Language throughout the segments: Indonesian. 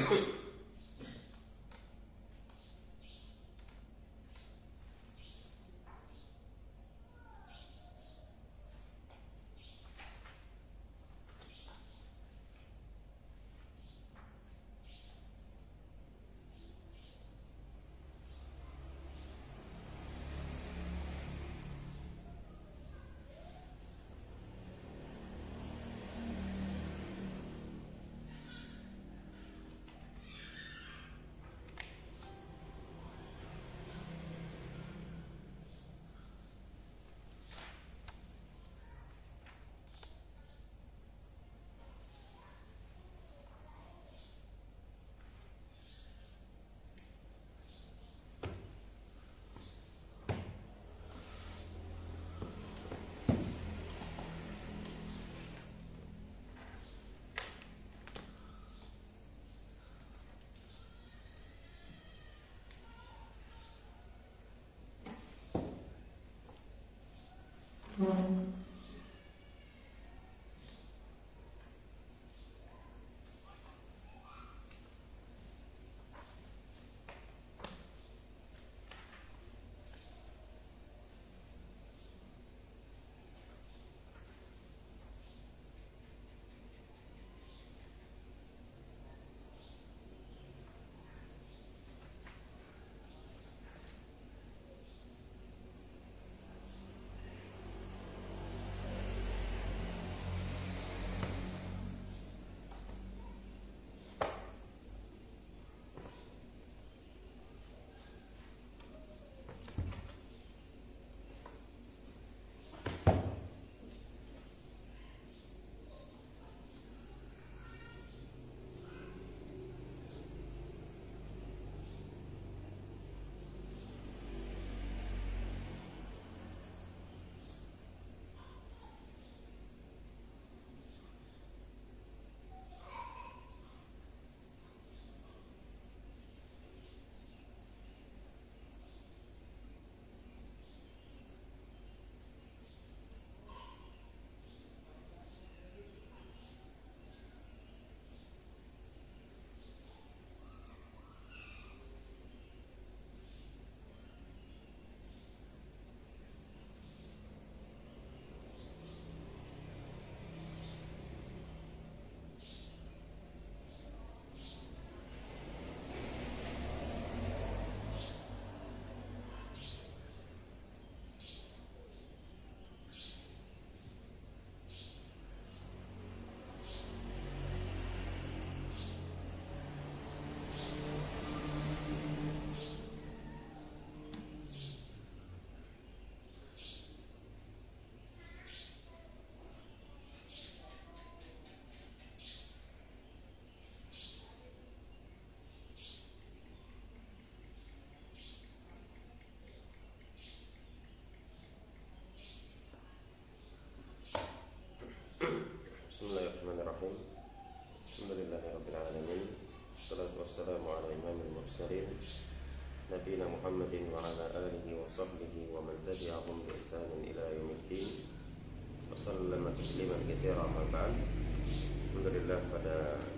Bismillahirrahmanirrahim. Alhamdulillahirabbil alamin. Wassalatu wassalamu ala imamil mursalin nabiyina Muhammadin wa ala alihi wa sahbihi wa man tabi'ahum bi ihsanin ila yaumiddin. Wa sallama tasliman katsiran amma ba'd. Alhamdulillah, pada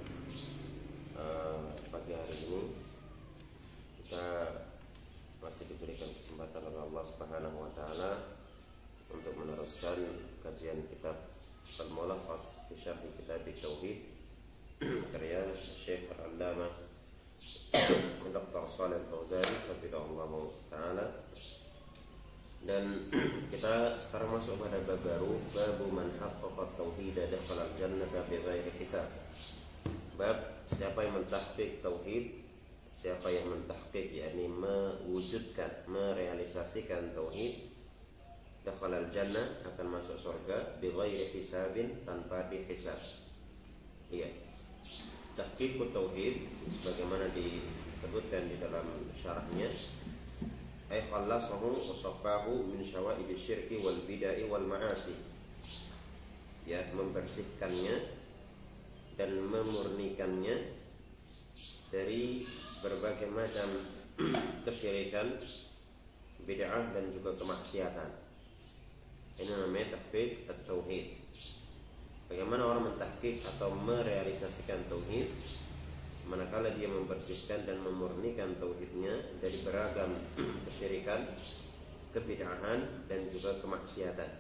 pagi hari ini kita masih diberikan kesempatan oleh Allah Subhanahu wa taala untuk meneruskan kajian kitab Al-Mulakhas fi Syarh Kitab Tauhid karya Syekh Al-Allamah Dr. Shalih Al-Fauzan hafizahullah taala. Dan kita sekarang masuk pada bab baru, bab man haqqaqa tauhid dakhala al-jannata bighairi hisab. Bab siapa yang mentahqiq tauhid, siapa yang mentahqiq yakni mewujudkan, merealisasikan tauhid, dakhala al-jannah akan masuk surga bighairi hisabin, tanpa dihisab. Iya. Tahqiqut tauhid sebagaimana disebutkan di dalam syarahnya, ay khallasahu wa saffahu min syawa'ib syirki wal bid'ah wal ma'asi. Ya, membersihkannya dan memurnikannya dari berbagai macam kesyirikan, bid'ah dan juga kemaksiatan. Ini namanya tahqiq at-tauhid. Bagaimana orang mentahqiq atau merealisasikan tauhid? manakala dia membersihkan dan memurnikan tauhidnya dari beragam kesyirikan, kebid'ahan dan juga kemaksiatan.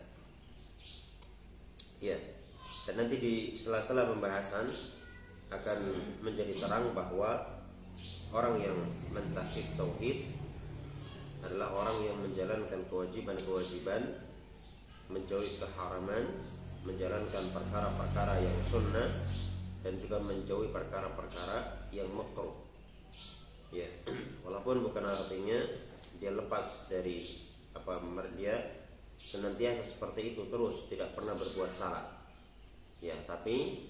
Ya. Dan nanti di sela-sela pembahasan akan menjadi terang bahwa orang yang mentahqiq tauhid adalah orang yang menjalankan kewajiban-kewajiban, menjauhi keharaman, menjalankan perkara-perkara yang sunnah, dan juga menjauhi perkara-perkara yang makruh. Ya, walaupun bukan artinya dia lepas dari dia senantiasa seperti itu terus, tidak pernah berbuat salah. Ya, tapi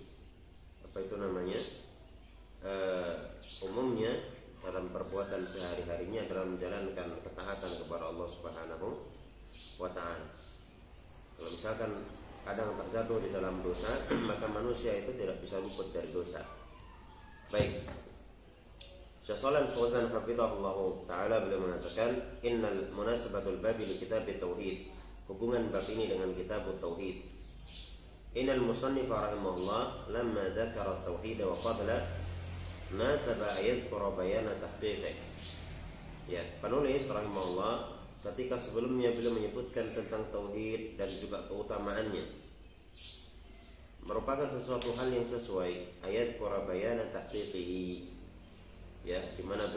umumnya dalam perbuatan sehari-harinya adalah menjalankan ketaatan kepada Allah Subhanahu wa ta'ala. Kalau misalkan kadang terjatuh di dalam dosa, maka manusia itu tidak bisa luput dari dosa. Baik. Syekh Shalal Fauzan hafizahullah taala beliau mengatakan, innal munasabatul babi li kitab tauhid. Hubungan bab ini dengan kitab tauhid. Innal musannif rahimahullah lamma dzakara tauhid wa fadla nasaba ayadhkura bayana tahqiqih. Ya, penulis rahimahullah ketika sebelumnya beliau menyebutkan tentang tauhid dan juga keutamaannya, merupakan sesuatu hal yang sesuai ayat qurabayana tahqiqihi, ya, di mana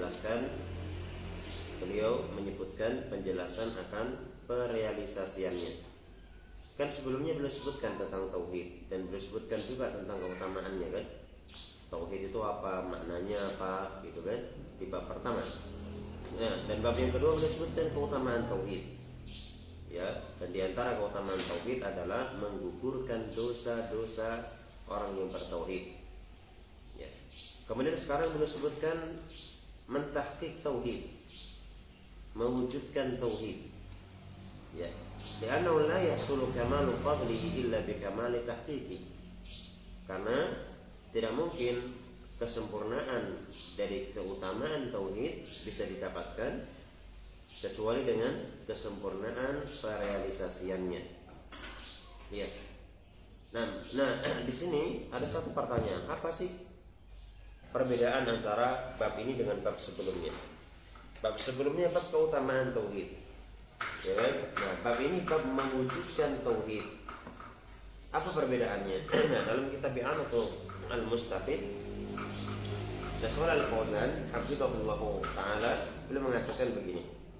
beliau menyebutkan penjelasan akan perealisasiannya. Kan sebelumnya beliau sebutkan tentang tauhid dan beliau sebutkan juga tentang keutamaannya, kan? Tauhid itu apa, maknanya apa, gitu kan? Di bab pertama. Ya, dan bab yang kedua beliau sebutkan keutamaan tauhid. Ya, dan di antara keutamaan tauhid adalah menggugurkan dosa-dosa orang yang bertauhid. Ya. Kemudian sekarang beliau sebutkan mentahqiq tauhid, mewujudkan tauhid. Ya. Li'annahu la yahsulu kamalu fadlihi illa bi kamali tahqiqi. Karena tidak mungkin kesempurnaan dari keutamaan tauhid bisa didapatkan kecuali dengan kesempurnaan perealisasiannya. Ya. Nah, di sini ada satu pertanyaan, apa sih perbedaan antara bab ini dengan bab sebelumnya? Bab sebelumnya bab keutamaan tauhid, ya kan? Nah, bab ini bab mewujudkan tauhid. Apa perbedaannya? Nah, dalam kitab I'anatul Al-Mustafid, Syekh Shalal Fauzan hafizahullah taala beliau mengatakan begini.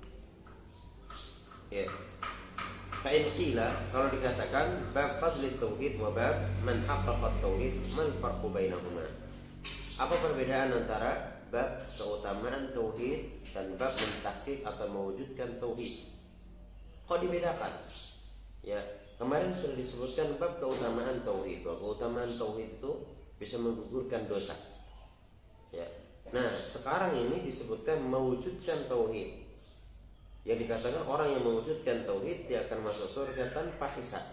Ya. Fa'in qila, kalau dikatakan bab fadli tauhid wa bab man haqqaqa tauhid, mal farqu bainahuma? Apa perbedaan antara bab keutamaan tauhid dan bab mentahqiq atau mewujudkan tauhid? Kok dibedakan? Ya, kemarin sudah disebutkan bab keutamaan tauhid. Bahwa keutamaan tauhid itu bisa menggugurkan dosa. Ya. Nah, sekarang ini disebutkan mewujudkan tauhid. Yang dikatakan orang yang mewujudkan tauhid dia akan masuk surga tanpa hisab.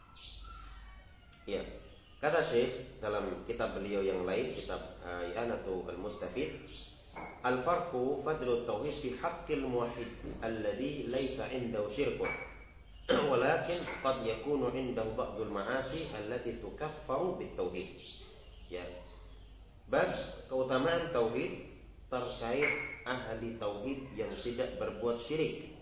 Ya. Kata Syekh dalam kitab beliau yang lain, kitab I'anatul Mustafid, al-farqu fadlu tauhid fi haqqil muwahhid alladhi laysa 'indahu syirkun. Walakin qad yakunu 'indahu ba'dul ma'asi allati tukaffaru bit tauhid. Ya. Bab keutamaan tauhid terkait ahli tauhid yang tidak berbuat syirik.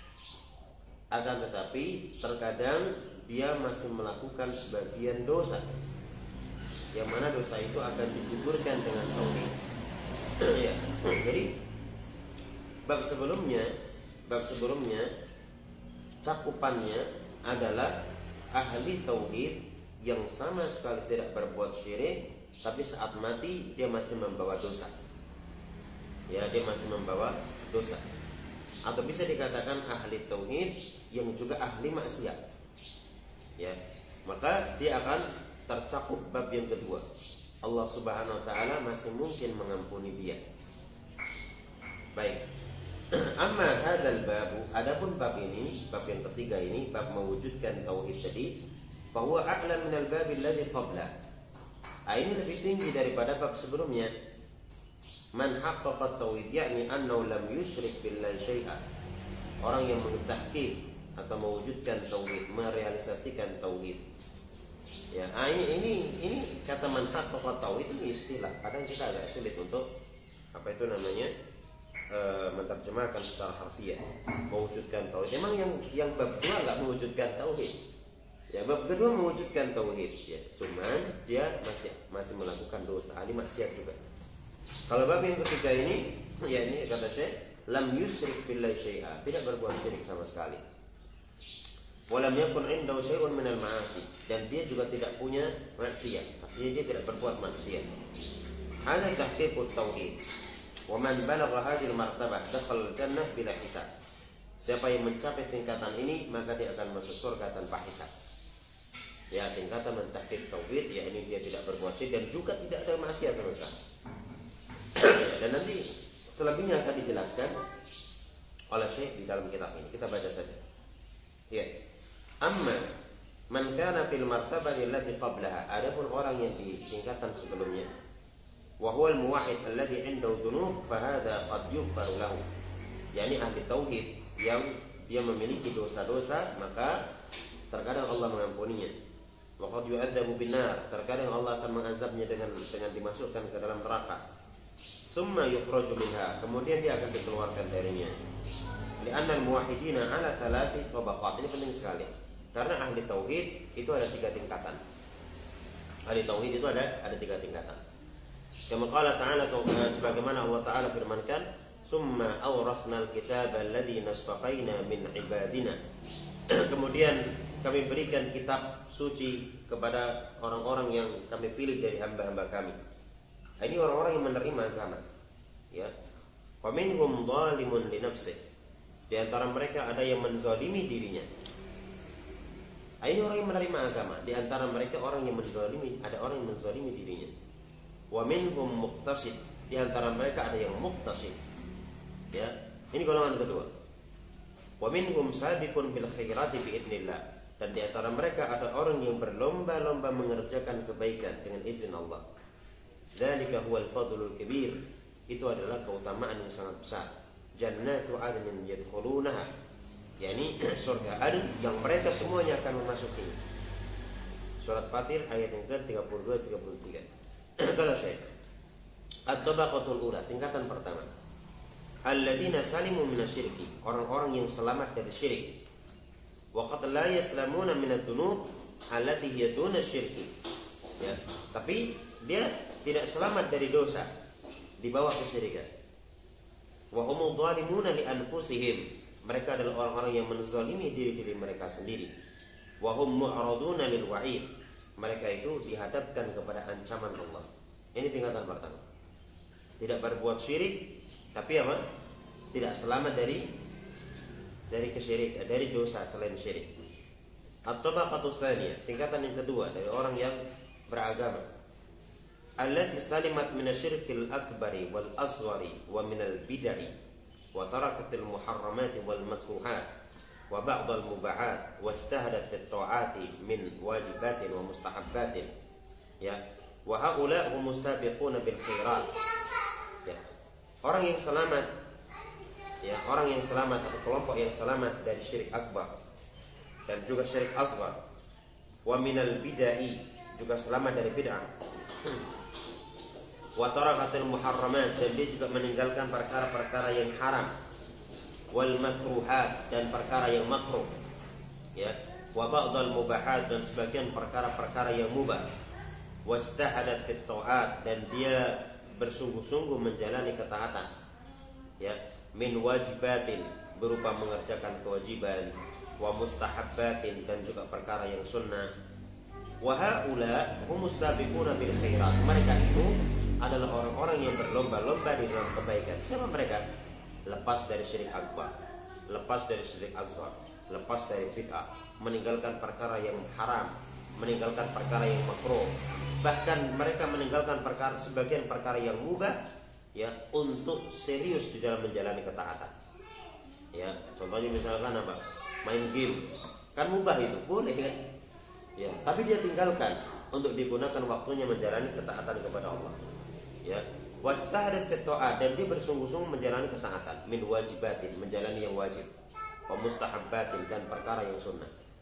Akan tetapi terkadang dia masih melakukan sebagian dosa, yang mana dosa itu akan digugurkan dengan tauhid. Ya. Jadi bab sebelumnya cakupannya adalah ahli tauhid yang sama sekali tidak berbuat syirik, tapi saat mati dia masih membawa dosa. Ya, dia masih membawa dosa. Atau bisa dikatakan ahli tauhid yang juga ahli maksiat. Ya, maka dia akan tercakup bab yang kedua. Allah Subhanahu wa taala masih mungkin mengampuni dia. Baik. Amma hadzal bab, adapun bab ini, bab yang ketiga ini, bab mewujudkan tauhid tadi, bahwa a'la minal bab alladhi qabla. Ini lebih tinggi daripada bab sebelumnya. Man haqqaqa tauhid, yakni annahu lam yusyrik billahi syai'an. Orang yang mentahqiq atau mewujudkan tauhid, merealisasikan tauhid. Ya, ini kata manhaj pokok tauhid ini istilah. Kadang kita agak sulit untuk apa itu namanya menerjemahkan secara harfiah, mewujudkan tauhid. Memang yang bab 2 enggak mewujudkan tauhid. Ya, bab kedua mewujudkan tauhid, ya. Cuman dia masih melakukan dosa, ahli maksiat juga. Kalau bab yang ketiga ini, ya ini kata Syekh, lam yusyrik billahi syai'a, tidak berbuat syirik sama sekali. Walam yakun indahu syai'un minal ma'asi, dan dia juga tidak punya maksiat, artinya dia tidak berbuat maksiat. Hadza tahqiqut tauhid. Wa man balagha hadhihi al-martabah dakhala al-jannah bila hisab. Siapa yang mencapai tingkatan ini, maka dia akan masuk surga tanpa hisab. Ya, tingkatan mentahqiq tauhid, ya ini dia tidak berbuat syirik dan juga tidak ada maksiat sama sekali. Dan nanti selebihnya akan dijelaskan oleh Syekh di dalam kitab ini. Kita baca saja. Ya. Amma man kana fil martabati allati qablaha, adapun orang yang di tingkatan sebelumnya, wa huwa al-muwahhid alladhi 'indahu dhunub fa hadha qad yughfaru lahu. Yani ahli tauhid yang dia memiliki dosa-dosa, maka terkadang Allah mengampuninya. Wa qad yu'adzabu bin-nar, terkadang Allah akan mengazabnya dengan dimasukkan ke dalam neraka. Tsumma yukhraju minha, kemudian dia akan dikeluarkan darinya. Li'anna al-muwahhidina 'ala thalathi tabaqat. Ini penting sekali. Karena ahli tauhid itu ada 3 tingkatan. Ahli tauhid itu ada 3 tingkatan. Kama qala ta'ala, sebagaimana Allah Ta'ala firmankan, "Tsumma awrasnal kitaba alladzi nasfafaina min ibadina." Kemudian kami berikan kitab suci kepada orang-orang yang kami pilih dari hamba-hamba kami. Ini orang-orang yang menerima agama. Ya. Wa minhum zalimun li nafsihi. Di antara mereka ada yang menzalimi dirinya. Ini orang yang menerima agama. Di antara mereka orang yang menzalimi, ada orang yang menzalimi dirinya. Wa minhum muqtasid. Di antara mereka ada yang muqtasid. Ya. Ini golongan kedua. Wa minhum sabiqun bil khairati bi idznillah. Dan di antara mereka ada orang yang berlomba-lomba mengerjakan kebaikan dengan izin Allah. Dzalika huwal fadlul kabir. Itu adalah keutamaan yang sangat besar. Jannatu 'adnin yadkhulunaha. yakni surga Aden yang mereka semuanya akan memasuki. Surat Fatir ayat yang ke-32 33. Kalau saya at-tabaqatul ula, tingkatan pertama. Alladzina salimu minasyirki, orang-orang yang selamat dari syirik. Wa qad la yaslamuna minadz-dzunub allati hiya duna syirki. Ya, tapi dia tidak selamat dari dosa di bawah kesyirikan. Wa humudz zalimuna li anfusihim, mereka adalah orang-orang yang menzalimi diri-diri mereka sendiri. Wa hum mu'raduna lil wa'id, mereka itu dihadapkan kepada ancaman Allah. Ini tingkatan pertama. Tidak berbuat syirik, tapi apa? Tidak selamat dari kesyirikan, dari dosa selain syirik. At-tabaqatus tsaniyah, tingkatan yang kedua dari orang yang beragama. Allati salimat minasyirkil akbari wal asghari wa minal bid'ah wa tarakatil muharramati wal makruhat wa ba'dal mubahat wa ijtahadat fit ta'ati min wajibatin wa mustahabbatin. Ya, wa haula humus sabiquna bil khairat. Ya. Orang yang selamat, ya, orang yang selamat atau kelompok yang selamat dari syirik akbar dan juga syirik asghar. Wa minal bid'ah, juga selamat dari bid'ah. Wa tarakatil muharramat, dan dia juga meninggalkan perkara-perkara yang haram. Wal makruhat, dan perkara yang makruh. Ya, wa ba'dal mubahat, dan sebagian perkara-perkara yang mubah. Wajtahadat fit ta'at, dan dia bersungguh-sungguh menjalani ketaatan. Ya, min wajibatin, berupa mengerjakan kewajiban, wa mustahabbatin, dan juga perkara yang sunnah. Wa haula humus sabiquna bil khairat, mereka itu adalah orang-orang yang berlomba-lomba di dalam kebaikan. Siapa mereka? Lepas dari syirik akbar, lepas dari syirik asghar, lepas dari bid'ah, meninggalkan perkara yang haram, meninggalkan perkara yang makruh. Bahkan mereka meninggalkan sebagian perkara yang mubah, ya, untuk serius di dalam menjalani ketaatan. Ya, contohnya misalkan apa? Main game. Kan mubah itu, boleh kan? Ya, tapi dia tinggalkan untuk digunakan waktunya menjalani ketaatan kepada Allah. Ya, wastahdath fit ta'at, dan dia bersungguh-sungguh menjalani ketaatan, min wajibatin, menjalani yang wajib, wa mustahabbatin, dan perkara yang sunnah.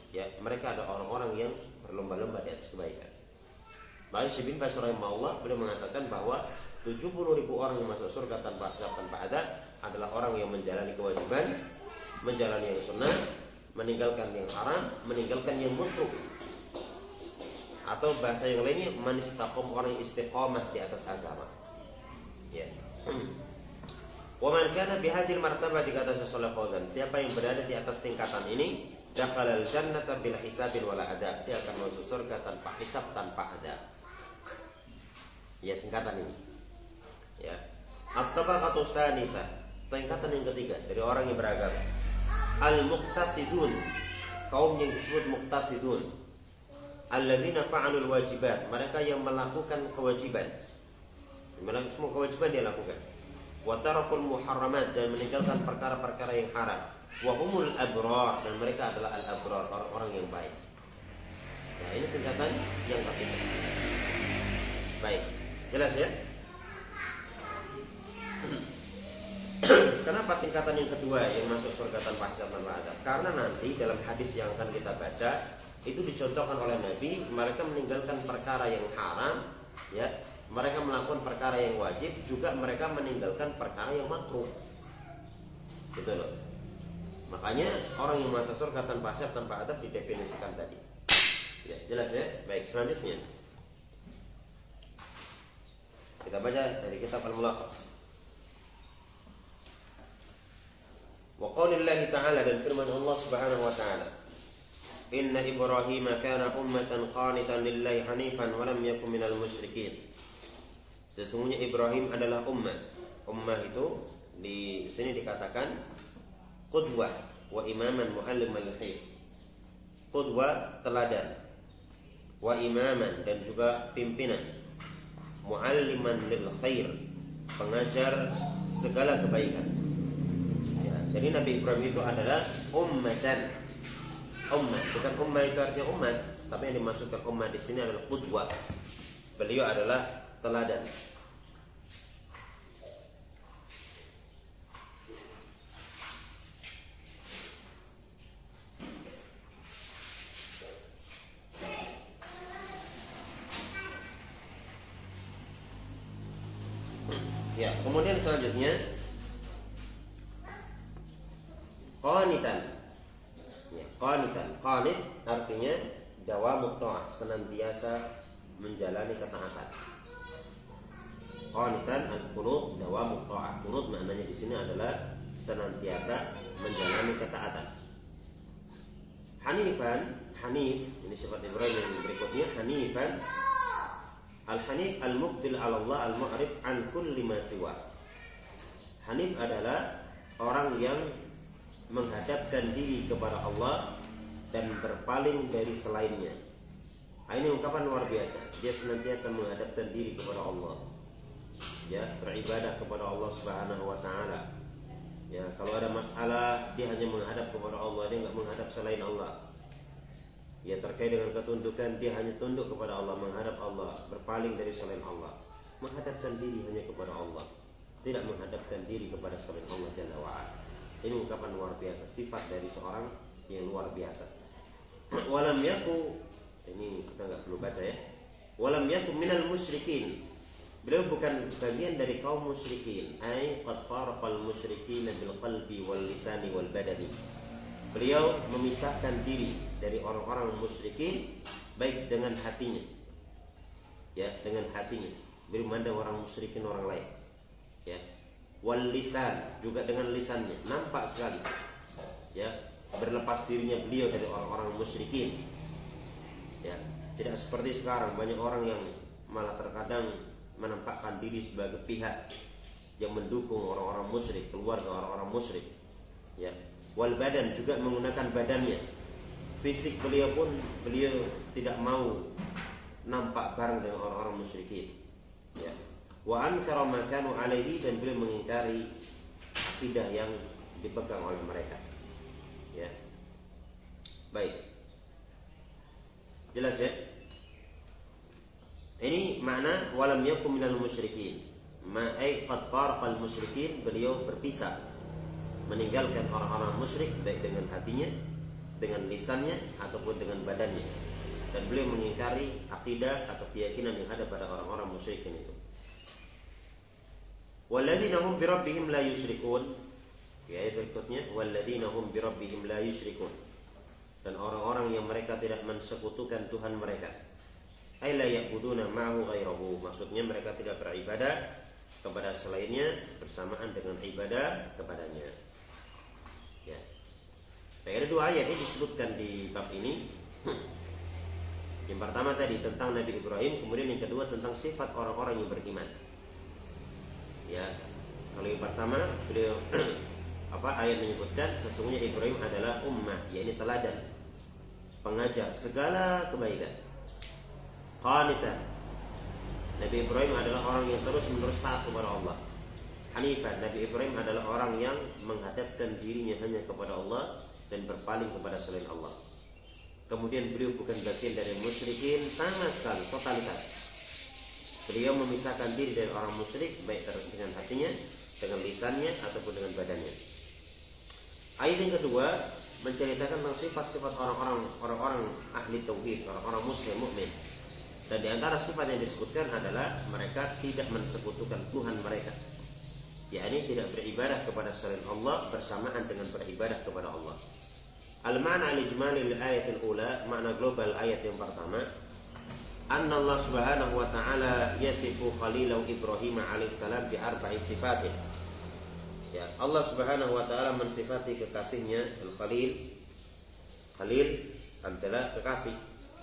Ya, mereka ada orang-orang yang berlomba-lomba di atas kebaikan. Maka Syekh bin Baz rahimahullah beliau mengatakan bahwa 70.000 orang yang masuk surga tanpa hisab tanpa adab adalah orang yang menjalani kewajiban, menjalani yang sunnah, meninggalkan yang haram, meninggalkan yang makruh. Atau bahasa yang lainnya manistaqom, orang yang istiqamah di atas agama. Ya. Wa man kana bihadhil martabah, dikata Syekh Fauzan, siapa yang berada di atas tingkatan ini, dakhalal jannata bil hisabin wala adab, dia akan masuk surga tanpa hisab, tanpa adab. Ya, tingkatan ini. Ya. At-tabaqatu tsanitsah, tingkatan yang ketiga dari orang yang beragama. Al-muqtasidun, kaum yang disebut muqtasidun. Alladzina fa'alul wajibat, mereka yang melakukan kewajiban. Semua kewajiban dia lakukan. Wa tarakul muharramat, dan meninggalkan perkara-perkara yang haram. Wa humul abrar, dan mereka adalah al-abrar, orang-orang yang baik. Nah, ini tingkatan yang ketiga. Baik, jelas ya? Kenapa tingkatan yang kedua yang masuk surga tanpa hisab tanpa adab? Karena nanti dalam hadis yang akan kita baca itu dicontohkan oleh Nabi, mereka meninggalkan perkara yang haram, ya, mereka melakukan perkara yang wajib, juga mereka meninggalkan perkara yang makruh. Gitu loh. Makanya orang yang masuk surga tanpa hisab tanpa adab didefinisikan tadi. Ya, jelas ya? Baik, selanjutnya kita baca dari kitab Al-Mulakhas. Wa qaulillahi ta'ala, dan firman Allah Subhanahu wa ta'ala, inna Ibrahim kana ummatan qanitan lillahi hanifan wa lam yakun minal musyrikin. Sesungguhnya Ibrahim adalah ummah. Ummah itu di sini dikatakan qudwah wa imaman mualliman lil khair. Qudwah, teladan, wa imaman, dan juga pimpinan, mualliman lil khair, pengajar segala kebaikan. Ya, jadi Nabi Ibrahim itu adalah ummatan. Ummah, bukan ummah itu artinya umat, tapi yang dimaksudkan ummah di sini adalah qudwah. Beliau adalah teladan. Ya, kemudian selanjutnya qanitan. Ya, qanitan. Qanit artinya dawamut ta'ah, senantiasa menjalani ketaatan. Qanitan al-qunut dawamut ta'ah. Qunut maknanya di sini adalah senantiasa menjalani ketaatan. Hanifan, hanif, ini sifat Ibrahim yang berikutnya, hanifan. Al-hanif al-muqbil 'ala Allah al-mu'rif an kulli ma siwa. Hanif adalah orang yang menghadapkan diri kepada Allah dan berpaling dari selainnya. Ini ungkapan luar biasa. Dia senantiasa menghadapkan diri kepada Allah. Ya, beribadah kepada Allah Subhanahu wa taala. Ya, kalau ada masalah dia hanya menghadap kepada Allah, dia enggak menghadap selain Allah. Ya, terkait dengan ketundukan dia hanya tunduk kepada Allah, menghadap Allah, berpaling dari selain Allah. Menghadapkan diri hanya kepada Allah, tidak menghadapkan diri kepada selain Allah Jalla wa Ala. Ini ungkapan luar biasa, sifat dari seorang yang luar biasa. Walam yaku, ini kita enggak perlu baca ya. Walam yaku minal musyrikin. Beliau bukan bagian dari kaum musyrikin. Ai qad faraqal musyrikin bil qalbi wal lisani wal badani. Beliau memisahkan diri dari orang-orang musyrikin baik dengan hatinya. Ya, dengan hatinya. Beliau memandang orang musyrikin orang lain. Ya. Wal lisan, juga dengan lisannya. Nampak sekali. Ya, berlepas dirinya beliau dari orang-orang musyrikin. Ya, tidak seperti sekarang banyak orang yang malah terkadang menampakkan diri sebagai pihak yang mendukung orang-orang musyrik, keluarga orang-orang musyrik. Ya. Wal badan, juga menggunakan badannya. Fisik beliau pun beliau tidak mau nampak bareng dengan orang-orang musyrikin. Ya. Wa ankara ma kanu alaihi, dan beliau mengingkari akidah yang dipegang oleh mereka. Ya. Baik. Jelas ya? Ini makna walam yakum minal musyrikin. Ma ay qad faraqal musyrikin, beliau berpisah, meninggalkan orang-orang musyrik baik dengan hatinya dengan lisannya ataupun dengan badannya. Dan beliau mengingkari akidah atau keyakinan yang ada pada orang-orang musyrikin itu. Walladzina hum birabbihim la yusyrikun. Ayat berikutnya, walladzina hum birabbihim la yusyrikun. Dan orang-orang yang mereka tidak mensekutukan Tuhan mereka. Ay la ya'buduna ma'ahu ghairahu. Maksudnya mereka tidak beribadah kepada selainnya bersamaan dengan ibadah kepadanya. Ya. Ada dua ayat yang disebutkan di bab ini. Yang pertama tadi tentang Nabi Ibrahim, kemudian yang kedua tentang sifat orang-orang yang beriman. Ya, kalau yang pertama beliau ayat menyebutkan sesungguhnya Ibrahim adalah ummah, yakni teladan, pengajar segala kebaikan. Qanitan. Nabi Ibrahim adalah orang yang terus-menerus taat kepada Allah. Hanifan. Nabi Ibrahim adalah orang yang menghadapkan dirinya hanya kepada Allah dan berpaling kepada selain Allah. Kemudian beliau bukan bagian dari musyrikin sama sekali, totalitas. Beliau memisahkan diri dari orang musyrik baik dengan hatinya, dengan lisannya ataupun dengan badannya. Ayat yang kedua menceritakan tentang sifat-sifat orang-orang ahli tauhid, orang-orang muslim mukmin. Dan di antara sifat yang disebutkan adalah mereka tidak mensekutukan Tuhan mereka. Yakni tidak beribadah kepada selain Allah bersamaan dengan beribadah kepada Allah. Al-ma'na al-ijmali lil-ayatil ula, makna global ayat yang pertama, anna Allah Subhanahu wa ta'ala yasifu khalilahu Ibrahim alaihissalam bi arba'i sifatin. Ya, Allah Subhanahu wa ta'ala mensifati kekasihnya al-khalil. Khalil adalah kekasih.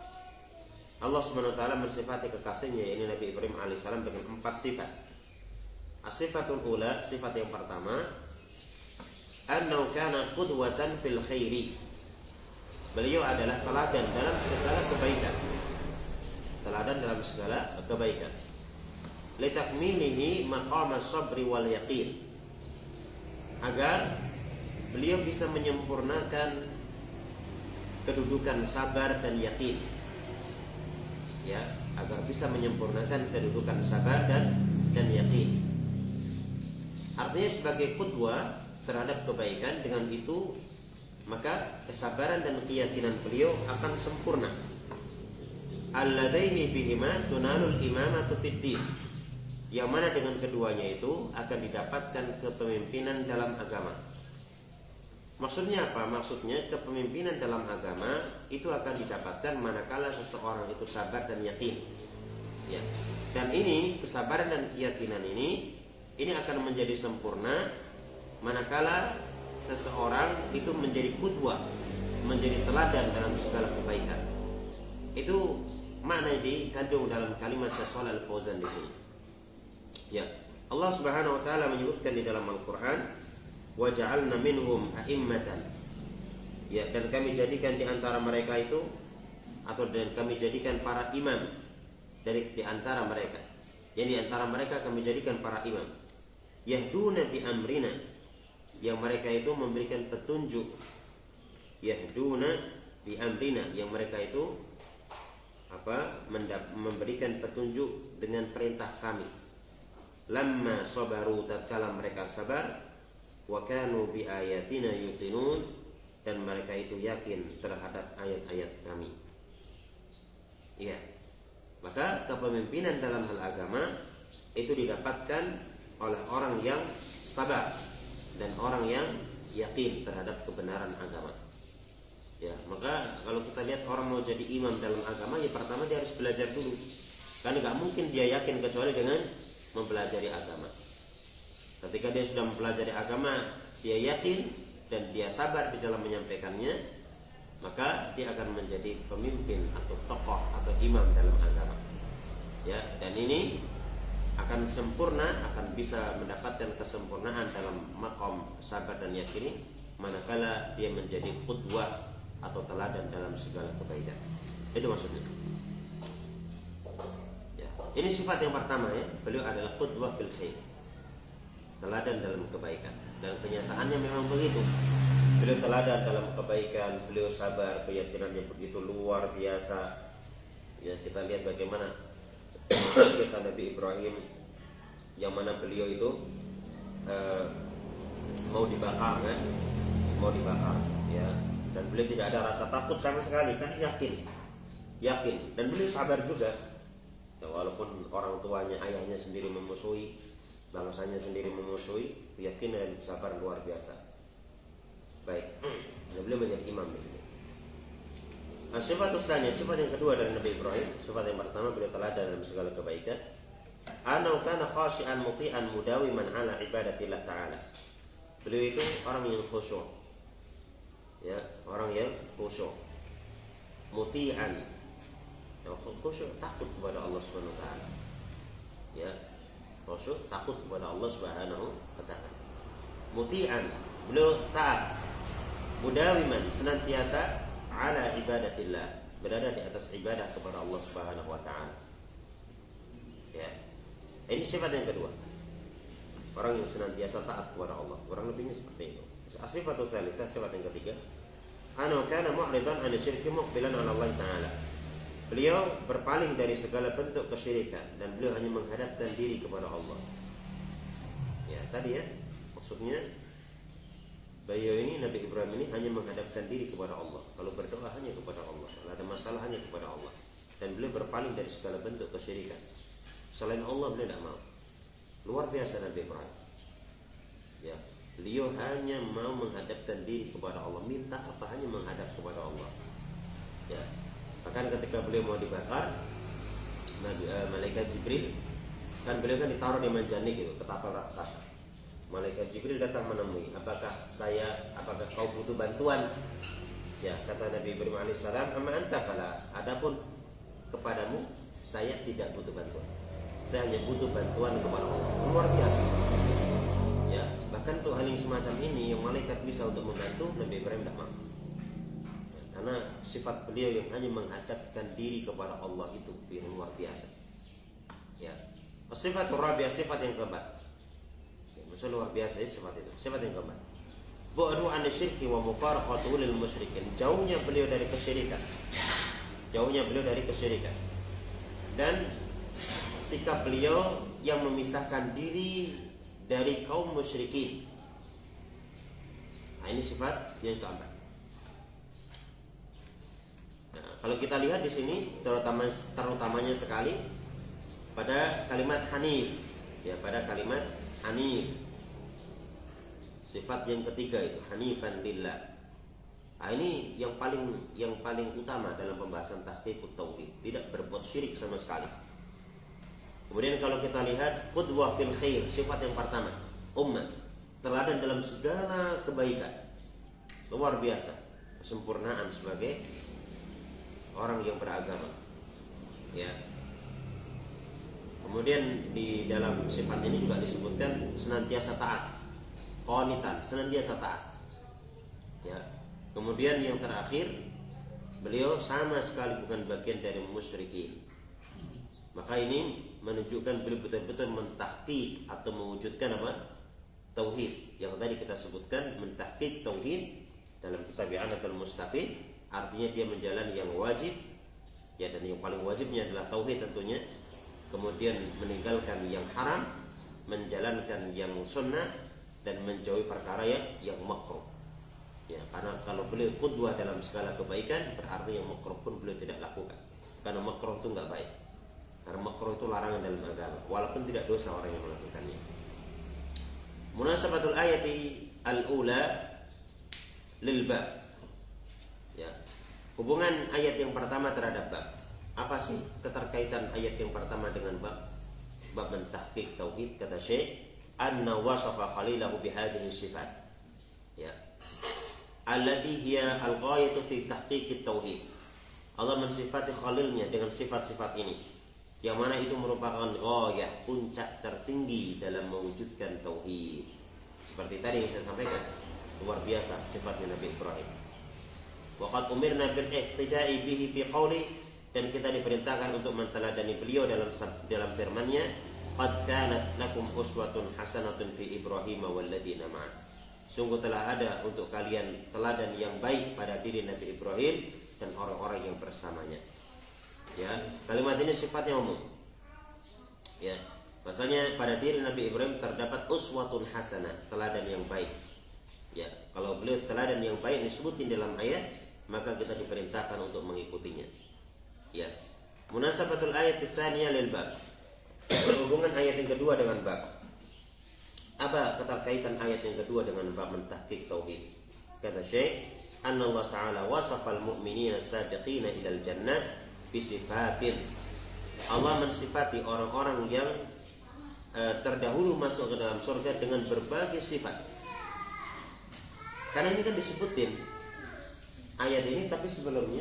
Allah Subhanahu wa ta'ala mensifati kekasihnya yakni Nabi Ibrahim alaihissalam dengan 4 sifat. As-sifatul ula, sifat yang pertama, annahu kana qudwatan fil khairi. Beliau adalah teladan dalam segala kebaikan. Teladan dalam segala kebaikan. Litakmilihi maqam as-sabri wal yaqin. Agar beliau bisa menyempurnakan kedudukan sabar dan yakin. Ya, agar bisa menyempurnakan kedudukan sabar dan yakin. Artinya sebagai qudwah terhadap kebaikan, dengan itu maka kesabaran dan keyakinan beliau akan sempurna. Alladaini bihima tunalul imamatu fid din. Yang mana dengan keduanya itu akan didapatkan kepemimpinan dalam agama. Maksudnya apa? Maksudnya kepemimpinan dalam agama itu akan didapatkan manakala seseorang itu sabar dan yakin. Ya. Dan ini kesabaran dan keyakinan ini akan menjadi sempurna manakala seseorang itu menjadi qudwah, menjadi teladan dalam segala kebaikan. Itu makna dikandung dalam kalimat Shalih Al-Fauzan di sini. Ya, Allah Subhanahu wa taala menyebutkan di dalam Al-Qur'an, "Wa ja'alna minhum a'immatan." Ya, dan kami jadikan di antara mereka itu dan kami jadikan para imam dari di antara mereka. Yang di antara mereka kami jadikan para imam. Yahduna bi amrina, yang mereka itu memberikan petunjuk. Yahduna bi amrina, yang mereka itu memberikan petunjuk dengan perintah kami. Lamma sabaru, tatkala mereka sabar, wa kanu bi ayatina yuqinun, dan mereka itu yakin terhadap ayat-ayat kami. Iya. Maka kepemimpinan dalam hal agama itu didapatkan oleh orang yang sabar dan orang yang yakin terhadap kebenaran agama. Ya, maka kalau kita lihat orang mau jadi imam dalam agama, ya pertama dia harus belajar dulu. Karena nggak mungkin dia yakin kecuali dengan mempelajari agama. Ketika dia sudah mempelajari agama, dia yakin dan dia sabar di dalam menyampaikannya, maka dia akan menjadi pemimpin atau tokoh atau imam dalam agama. Ya, dan ini akan sempurna, akan bisa mendapatkan kesempurnaan dalam maqam sabar dan yakin manakala dia menjadi qudwah atau teladan dalam segala kebaikan. Itu maksudnya. Ya, ini sifat yang pertama ya, beliau adalah qudwah fil khair. Teladan dalam kebaikan. Dan kenyataannya memang begitu. Beliau teladan dalam kebaikan, beliau sabar, keyakinannya begitu luar biasa. Ya, kita lihat bagaimana kisah Nabi Ibrahim yang mana beliau itu mau dibakar kan, mau dibakar ya, dan Beliau tidak ada rasa takut sama sekali, kan yakin, dan beliau sabar juga. Ya, walaupun orang tuanya, ayahnya sendiri memusuhi, bangsanya sendiri memusuhi, yakin dan sabar luar biasa. Baik, dan beliau menjadi imam di sini. Sifat ustanya, sifat yang kedua dari Nabi Ibrahim. Sifat yang pertama, beliau teladan dalam segala kebaikan. Anau kana khashi'an muti'an mudawiman ala ibadatillah ta'ala. Beliau itu orang yang khusyuk. Ya, orang yang khusyuk. Muti'an, yang khusyuk, takut kepada Allah Subhanahu wa taala. Ya, khusyuk, takut kepada Allah Subhanahu wa taala. Muti'an, beliau taat. Mudawiman, senantiasa ala ibadatillah, berada di atas ibadah kepada Allah Subhanahu wa taala. Ya. Ini sifat yang kedua. Orang yang senantiasa taat kepada Allah. Kurang lebihnya seperti itu. Sifat tsalitsah, sifat yang ketiga. Ana kana mu'ridan 'an syirki muqbilan 'ala Allah taala. Beliau berpaling dari segala bentuk kesyirikan dan beliau hanya menghadapkan diri kepada Allah. Ya, tadi ya. Maksudnya beliau ini, Nabi Ibrahim ini hanya menghadapkan diri kepada Allah. Kalau berdoa hanya kepada Allah, kalau ada masalah hanya kepada Allah. Dan beliau berpaling dari segala bentuk kesyirikan. Selain Allah beliau tidak mau. Luar biasa Nabi Ibrahim. Ya, beliau hanya mau menghadapkan diri kepada Allah. Minta apa hanya menghadap kepada Allah. Ya, bahkan ketika beliau mau dibakar, malaikat Jibril, kan beliau kan ditaruh di Manjanik itu, ketapel raksasa. Malaikat Jibril datang menemui, apakah kau butuh bantuan? Ya, kata Nabi Ibrahim alaihissalam, amma anta fala, adapun kepadamu saya tidak butuh bantuan. Saya hanya butuh bantuan kepada Allah. Luar biasa. Ya, bahkan untuk hal yang semacam ini yang malaikat bisa untuk membantu, Nabi Ibrahim tidak mau. Ya, karena sifat beliau yang hanya menghadapkan diri kepada Allah itu yang luar biasa. Ya. Sifatul rabi'ah, sifat yang keempat. Maksud luar biasa ya, sifat itu. Sifat yang keempat. Bu'du 'an syirki wa mufaraqatu lil musyrikin. Jauhnya beliau dari kesyirikan. Jauhnya beliau dari kesyirikan. Dan sikap beliau yang memisahkan diri dari kaum musyrikin. Nah, ini sifat yang keempat. Nah, kalau kita lihat di sini terutamanya sekali pada kalimat hanif. Ya, pada kalimat hanif. Sifat yang ketiga itu hanifan lillah. Nah, ini yang paling utama dalam pembahasan tahqiqut tauhid, tidak berbuat syirik sama sekali. Kemudian kalau kita lihat qudwah fil khair, sifat yang pertama, ummah, teladan dalam segala kebaikan. Luar biasa, kesempurnaan sebagai orang yang beragama. Ya. Kemudian di dalam sifat ini juga disebutkan senantiasa taat. Qanitan, senantiasa taat. Ya. Kemudian yang terakhir, beliau sama sekali bukan bagian dari musyrikin. Maka ini menunjukkan beliau betul-betul mentahqiq atau mewujudkan apa? Tauhid. Yang tadi kita sebutkan mentahqiq tauhid dalam kitab I'anatul Mustafid, artinya dia menjalani yang wajib, ya, dan yang paling wajibnya adalah tauhid tentunya. Kemudian meninggalkan yang haram, menjalankan yang sunnah, dan menjauhi perkara yang makruh. Ya, karena kalau beliau qudwah dalam segala kebaikan, berarti yang makruh pun beliau tidak lakukan. Karena makruh itu enggak baik. Karena makruh itu larangan dalam agama, walaupun tidak dosa orang yang melakukannya. Munasabatul ayati al-ula lil bab. Ya. Hubungan ayat yang pertama terhadap bab. Apa sih keterkaitan ayat yang pertama dengan bab? Bab mentahqiq tauhid, kata Syekh, anna wasafa khalilahu bihadhihi sifat. Ya. Allati hiya al-ghayatu fi tahqiq tauhid. Allah mensifati khalilnya dengan sifat-sifat ini, yang mana itu merupakan ghayah, puncak tertinggi dalam mewujudkan tauhid. Seperti tadi yang saya sampaikan, luar biasa sifatnya Nabi Ibrahim. Wa qad umirna bil iqtida'i bihi fi qawli, dan kita diperintahkan untuk menteladani beliau dalam firman-Nya, qad kanat lakum uswatun hasanatun fi Ibrahim wal ladzina ma'ah. Sungguh telah ada untuk kalian teladan yang baik pada diri Nabi Ibrahim dan orang-orang yang bersamanya. Ya, kalimat ini sifatnya umum. Ya, bahasanya pada diri Nabi Ibrahim terdapat uswatun hasanah, teladan yang baik. Ya, kalau beliau teladan yang baik disebutin dalam ayat, maka kita diperintahkan untuk mengikutinya. Ya. Munasabatul ayat tsaniyah lil bab. Hubungan ayat yang kedua dengan bab. Apa keterkaitan ayat yang kedua dengan bab mentahqiq tauhid? Kata Syekh, "Anna Allah Ta'ala wasafa al-mu'minina as-sabiqina ila al-jannah bi sifatin." Allah mensifati orang-orang yang terdahulu masuk ke dalam surga dengan berbagai sifat. Karena ini kan disebutin ayat ini, tapi sebelumnya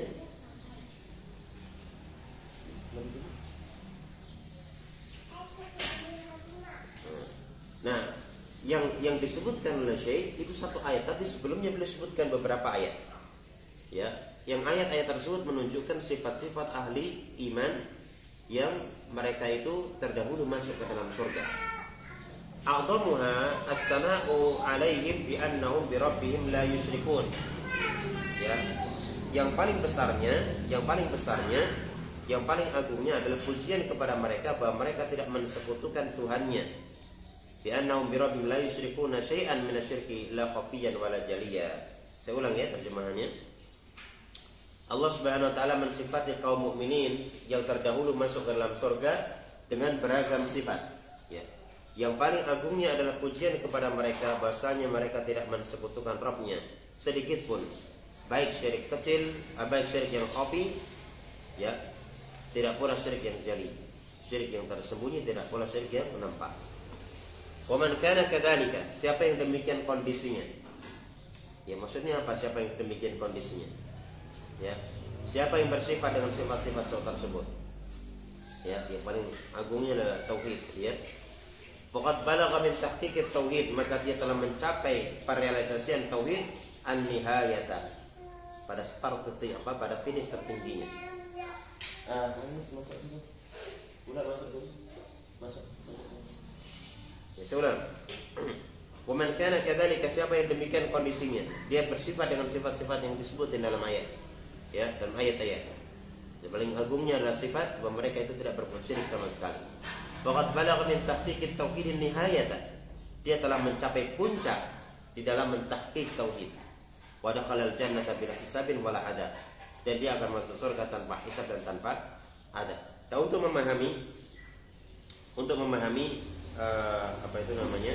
yang disebutkan oleh Syekh itu satu ayat, tapi sebelumnya beliau sebutkan beberapa ayat. Ya, yang ayat-ayat tersebut menunjukkan sifat-sifat ahli iman yang mereka itu terdahulu masuk ke dalam surga. A'dhamuha as-sana'u 'alaihim bi annahum bi rabbihim la yusyrikun. Ya, yang paling besarnya, yang paling agungnya adalah pujian kepada mereka bahwa mereka tidak mensekutukan Tuhannya. Bi annahum bi rabbihim la yusyrikuna syai'an min asy-syirki la khafiyan wala jaliya. Saya ulang ya terjemahannya. Allah Subhanahu wa taala mensifati kaum mukminin yang terdahulu masuk ke dalam surga dengan beragam sifat. Ya. Yang paling agungnya adalah pujian kepada mereka bahwasanya mereka tidak mensekutukan Rabb-nya sedikit pun. Baik syirik kecil, baik syirik yang khafi, ya, tidak pula syirik yang jali. Syirik yang tersembunyi, tidak pula syirik yang nampak. Wa man kana kadzalika, siapa yang demikian kondisinya? Ya, maksudnya apa siapa yang demikian kondisinya? Ya, siapa yang bersifat dengan sifat-sifat tersebut? Ya, yang paling agungnya adalah tauhid, ya. Faqad balagha min tahqiqit tauhid, maka dia telah mencapai perealisasian tauhid an-nihayata. Pada start pada finish tertingginya. Ini masuk dulu. Masuk dulu. Masuk. Ya, saya ulang. Wa man kana kadzalika, siapa yang demikian kondisinya, dia bersifat dengan sifat-sifat yang disebutin dalam ayat. Ya, dalam ayat-ayat. Yang paling agungnya adalah sifat bahwa mereka itu tidak berbuat syirik sama sekali. Faqad balagha min tahqiqit tauhid nihayata. Dia telah mencapai puncak di dalam mentahqiq tauhid. Wa dakhala al-jannata bila hisabin wala adab. Dan dia akan masuk surga tanpa hisab dan tanpa adab. Nah, untuk memahami apa itu namanya?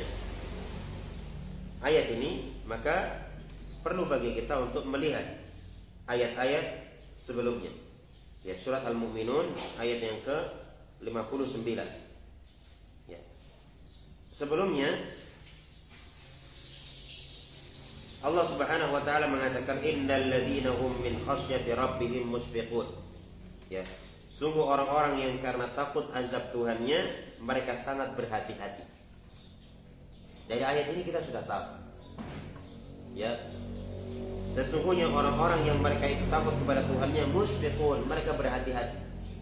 Ayat ini, maka perlu bagi kita untuk melihat ayat-ayat sebelumnya. Ya, surat Al-Mu'minun ayat yang ke-59. Ya. Sebelumnya Allah Subhanahu wa taala mengatakan innal ladzina hum min khasyati rabbihim mushfiqun. Ya. Sungguh orang-orang yang karena takut azab Tuhannya mereka sangat berhati-hati. Dari ayat ini kita sudah tahu. Ya. Sesungguhnya orang-orang yang mereka itu takut kepada Tuhannya mushfiqun, mereka berhati-hati.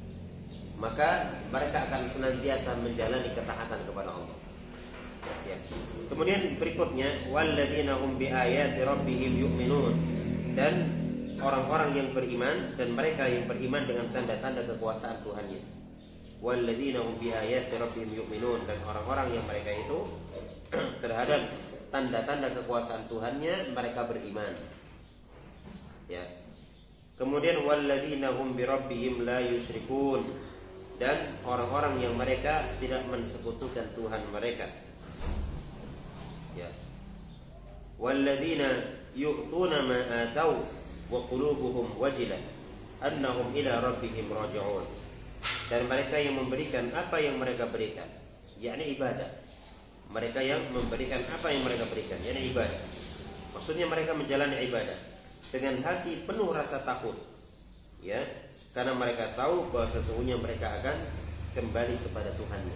Maka mereka akan senantiasa menjalani ketaatan kepada Allah. Ya. Kemudian berikutnya walladzina hum biayati rabbihim yu'minun, dan orang-orang yang beriman dan mereka yang beriman dengan tanda-tanda kekuasaan Tuhannya. Walladzina hum biayati rabbihim yu'minun, dan orang-orang yang mereka itu terhadap tanda-tanda kekuasaan Tuhannya mereka beriman. Ya. Kemudian walladzina hum bi rabbihim la yusyrikun, dan orang-orang yang mereka tidak mensekutukan Tuhan mereka. Ya. Walladzina yu'tuna ma atau wa qulubuhum wajilah annahum ila rabbihim raji'un, dan mereka yang memberikan apa yang mereka berikan, yakni ibadah. Mereka yang memberikan apa yang mereka berikan, yakni ibadah. Maksudnya mereka menjalani ibadah dengan hati penuh rasa takut, ya, karena mereka tahu bahwa sesungguhnya mereka akan kembali kepada Tuhannya.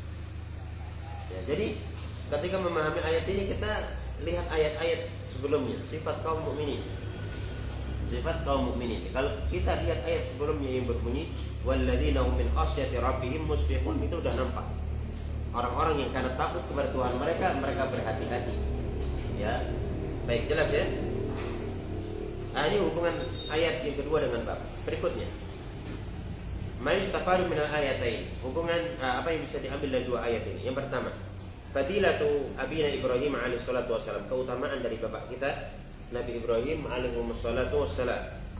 Ya, jadi ketika memahami ayat ini kita lihat ayat-ayat sebelumnya, sifat kaum mukminin. Sifat kaum mukminin. Kalau kita lihat ayat sebelumnya yang berbunyi walladzina hum min khasyati rabbihim mushfiqun, itu sudah nampak. Orang-orang yang karena takut kepada Tuhan mereka berhati-hati. Ya. Baik, jelas ya? Nah, ini hubungan ayat yang kedua dengan bab berikutnya. Ma yustafadu minal ayatain. Hubungan apa yang bisa diambil dari dua ayat ini? Yang pertama, fadilatu abina Ibrahim alaihi salatu wassalam, keutamaan dari bapak kita Nabi Ibrahim alaihi salatu wassalam.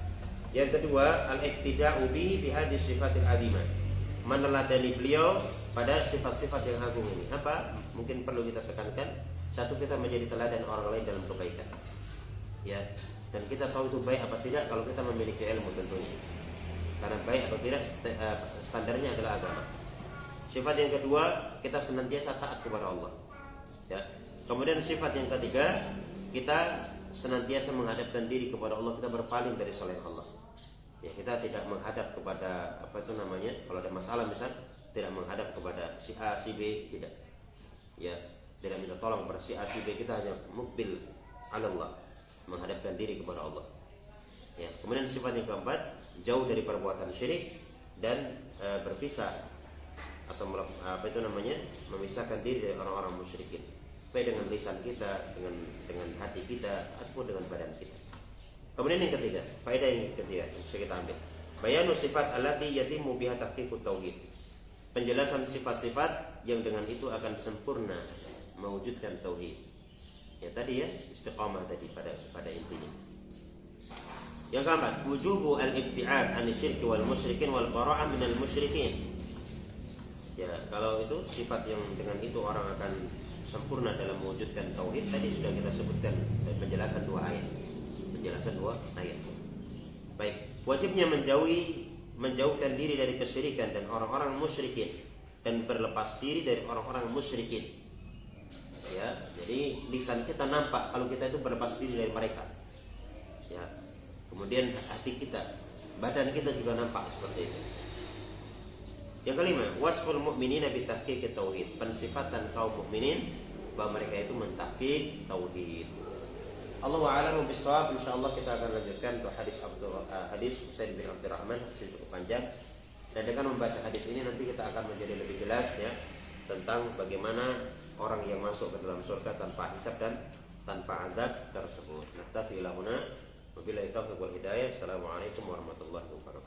Yang kedua, al-iqtida'u bi hadhihi sifatil azimah. Meneladani beliau pada sifat-sifat yang agung ini. Apa? Mungkin perlu kita tekankan. Satu, kita menjadi teladan orang lain dalam kebaikan. Ya. Dan kita tahu itu baik apa tidak kalau kita memiliki ilmu tentunya. Karena baik atau tidak standarnya adalah agama. Sifat yang kedua, kita senantiasa taat kepada Allah. Ya. Kemudian sifat yang ketiga, kita senantiasa menghadapkan diri kepada Allah, kita berpaling dari selain Allah. Ya, kita tidak menghadap kepada kalau ada masalah misal, tidak menghadap kepada si A, si B, tidak. Ya, tidak minta tolong kepada si A, si B, kita hanya mukbil ala Allah, menghadapkan diri kepada Allah. Ya, kemudian sifat yang keempat, jauh dari perbuatan syirik dan berpisah atau memisahkan diri dari orang-orang musyrikin, baik dengan lisan kita, dengan hati kita, ataupun dengan badan kita. Kemudian yang ketiga, faedah yang ketiga yang bisa kita ambil, bayanu sifat allati yatimu biha tahqiqut tauhid. Penjelasan sifat-sifat yang dengan itu akan sempurna mewujudkan tauhid. Ya tadi ya, istiqamah tadi pada intinya. Yang keempat, wujubu al-ibti'ad an syirki wal musyrikin wal bara'ah minal musyrikin. Ya, kalau itu sifat yang dengan itu orang akan sempurna dalam mewujudkan tauhid, tadi sudah kita sebutkan penjelasan dua ayat. Baik, wajibnya menjauhkan diri dari kesyirikan dan orang-orang musyrikin dan berlepas diri dari orang-orang musyrikin. Ya, jadi lisan kita nampak kalau kita itu berlepas diri dari mereka. Ya. Kemudian hati kita, badan kita juga nampak seperti itu. Yang kelima, wasful mu'minina bi tahqiqit tauhid. Pensifatan kaum mukminin bahwa mereka itu mentahqiq tauhid. Allahu a'lamu bissawab. Insyaallah kita akan lanjutkan untuk hadis Usaid bin Abdurrahman, hadis cukup panjang. Dan dengan membaca hadis ini nanti kita akan menjadi lebih jelas ya tentang bagaimana orang yang masuk ke dalam surga tanpa hisab dan tanpa azab tersebut. Naktafi ila huna. Wabillahi taufiq wal hidayah. Assalamualaikum warahmatullahi wabarakatuh.